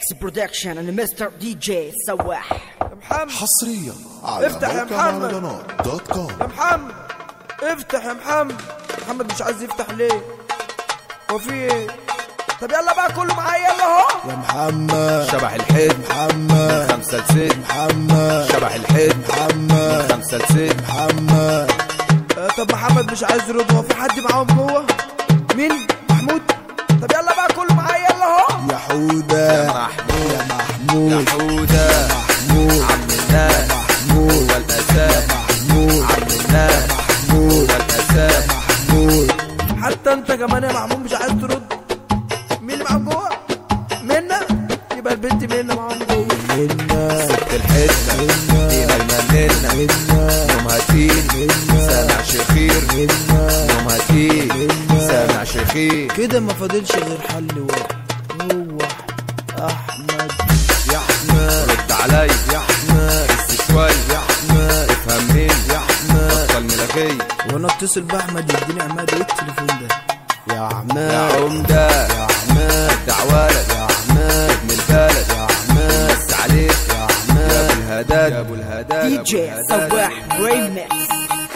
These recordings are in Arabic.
اكس برودكشن انا مستر دي جي سواح. يا محمد حصريا على افتح يا محمد. موقع يا محمد افتح يا محمد. محمد مش عايز يفتح ليه؟ هو في ايه؟ طب يلا بقى كله معايا يلا اهو. يا محمد شبح الحيط محمد 5 ل6 محمد شبح الحيط محمد 5 ل6 محمد. طب محمد مش عايز يرد، هو في حد معاهم جوه؟ مين؟ محمود؟ طب يلا بقى كله معايا يلا اهو. يا حودة يا محمود يا محمود يا حودة محمود عم الناس محمود هو الأساس محمود عم الناس محمود هو الأساس محمود. حتى انت كمان يا محمود مش عايز ترد. مين اللي معاهم جوه؟ منا؟ يبقى البنت منا معاهم جوه. منا ست الحتة دي مجننا يومها تقيل سامع شخير يومها تقيل سامع شخير. كده ما فاضلش غير حل واحد، هو احمد. يا احمد رد علي يا احمد بس شوي يا احمد افهم مين يا احمد. بطل ملغي وانا اتصل باحمد يديني عماد. ايه التليفون ده يا يا عماد عمدة يا عماد دعوالك يا عماد ابن البلد يا عماد بس عليك يا يا عماد ابو الهداد يا ابو الهداد دي جي سواح ريميكس.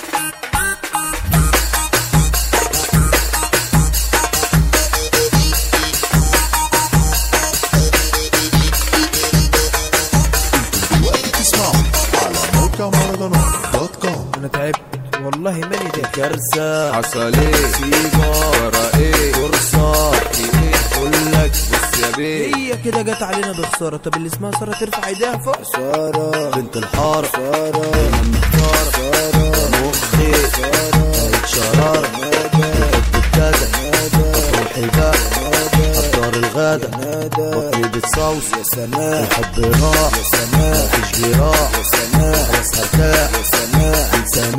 تسمعوا على موقع مهرجانات.com. انا تعبت والله ماني ده كارثة. حصل ايه سيبا ورا ايه فرصة في ايه اقول لك بص يا بيه هي كده جت علينا بخسارة. طب اللي اسمها سارة ترفع ايديها فوق. سارة بنت الحارة سارة محتارة سارة مخي سارة شرارة الدكادة روحي بقى أفطار الغدا بطني بتصوص يا سماء الحب راح يا سماء مفيش جراح يا سماء خلاص هرتاح يا سماء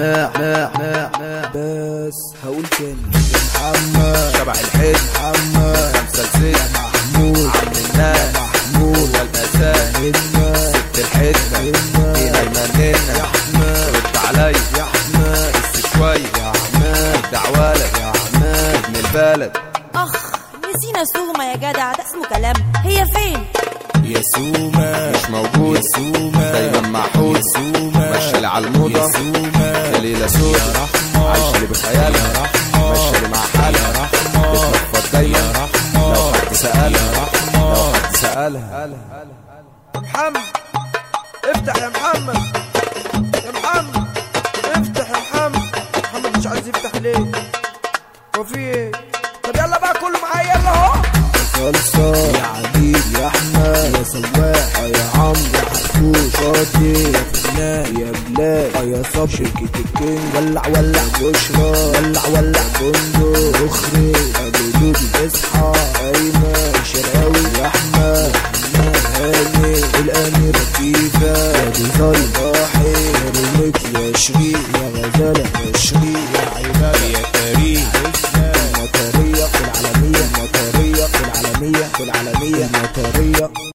سماع بس هقول تاني. يا محمد شبح الحيط محمد 5 ل6 محمود عم الناس محمود هو الأساس منا ست الحتة دي منا مجننا يا احمد رد علي يا احمد بس شوي يا عماد دعوالك يا عماد ابن البلد اخ نسينا سوما يا جدع، ده اسمه كلام. هي فين؟ يا سوما مش موجود يا سوما دايما محود يا سوما مشالي على الموضة يا سوما دليلة سود يا رحمة عايشة بخيالها مشالي مع حالها بتنفض دايما لو حد سألها لو حد سألها. يا محمد افتح يا محمد. يا محمد افتح يا محمد. محمد مش عايز يفتح ليه؟ هو في ايه؟ طب يلا بقى كله معايا يلا اهو. صلصة يا عديد يا احمد يا سواح يا عمرو يا حرفوش شاطي يا فنان يا بلاد يا صب شركة الكينج. ولع ولع بشرى ولع بندق اخري ابو دودي اصحى ايمن شراوي يا احمد هاني الامير لطيفة يا ديزاين ضاحي يا ريميك يا شريك يا غزالة يا شريك يا عبادة يا كريم المطرية في العالمية المطرية في العالمية في العالمية